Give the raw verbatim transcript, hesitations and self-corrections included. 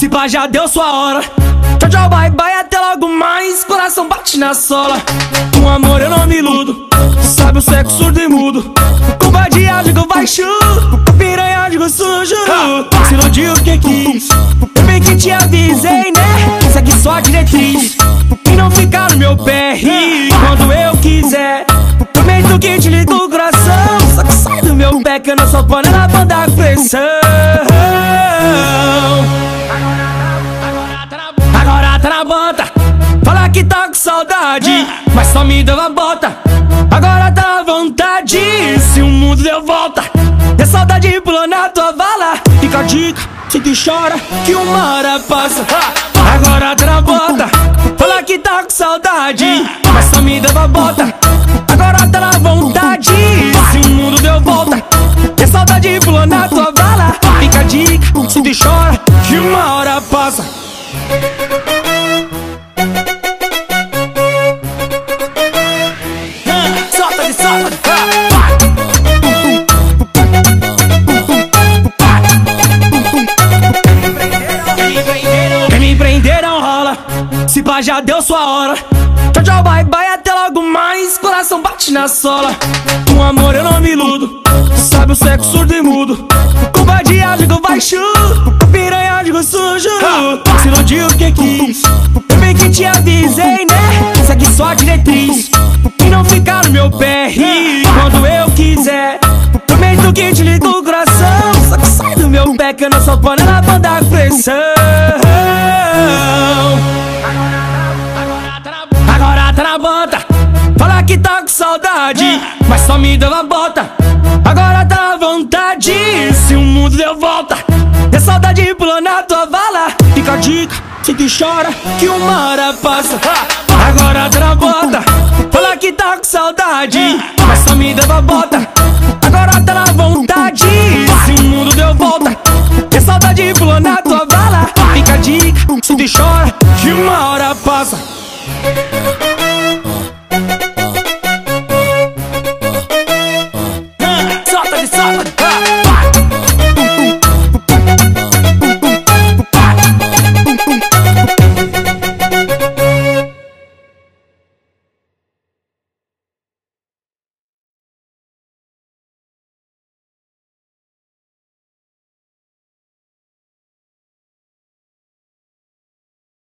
Se pá, já deu sua hora. Tchau, tchau, bye, bye, até logo mais. Coração bate na sola. Com amor eu não me iludo. Sabe o sexo surdo e mudo. Culpa de digo vai chulo. Piranha digo sujo. Se iludiu que quis. Eu bem que te avisei, né? Segue só a diretriz e não ficar no meu pé. E quando eu quiser, prometo que te ligo o coração. Só que sai do meu pé que eu não sou panela pra dar pressão. Agora tá na bota. Fala que tá com saudade, mas só me deu uma bota. Agora tá à vontade. Se o mundo deu volta, é saudade pulando na tua vala. Fica a dica, sente e chora, que uma hora passa. Agora tá na bota. Fala que tá com saudade, mas só me deu uma bota. Agora tá na vontade. Se o mundo deu volta, é saudade pulando na tua vala. Fica a dica, sente e chora, que uma hora passa. Se pá, já deu sua hora. Tchau, tchau, bye, bye, até logo mais. Coração bate na sola. Com amor eu não me iludo. Sabe o sexo surdo e mudo. Culpa de digo vai chulo. Piranha digo sujo. Se iludiu que quis. Eu bem que te avisei, né? Segue só a diretriz e não ficar no meu pé. E quando eu quiser, prometo que te ligo o coração. Só que sai do meu pé que eu não sou panela pra dar pressão. Agora tá na bota. Fala que tá com saudade, mas só me deu uma bota. Agora tá à vontade. Se o mundo deu volta, é saudade pulando na tua vala. Fica a dica, sente e chora, que uma hora passa. Agora tá na bota. Fala que tá com saudade, mas só me deu uma bota. Agora tá na vontade.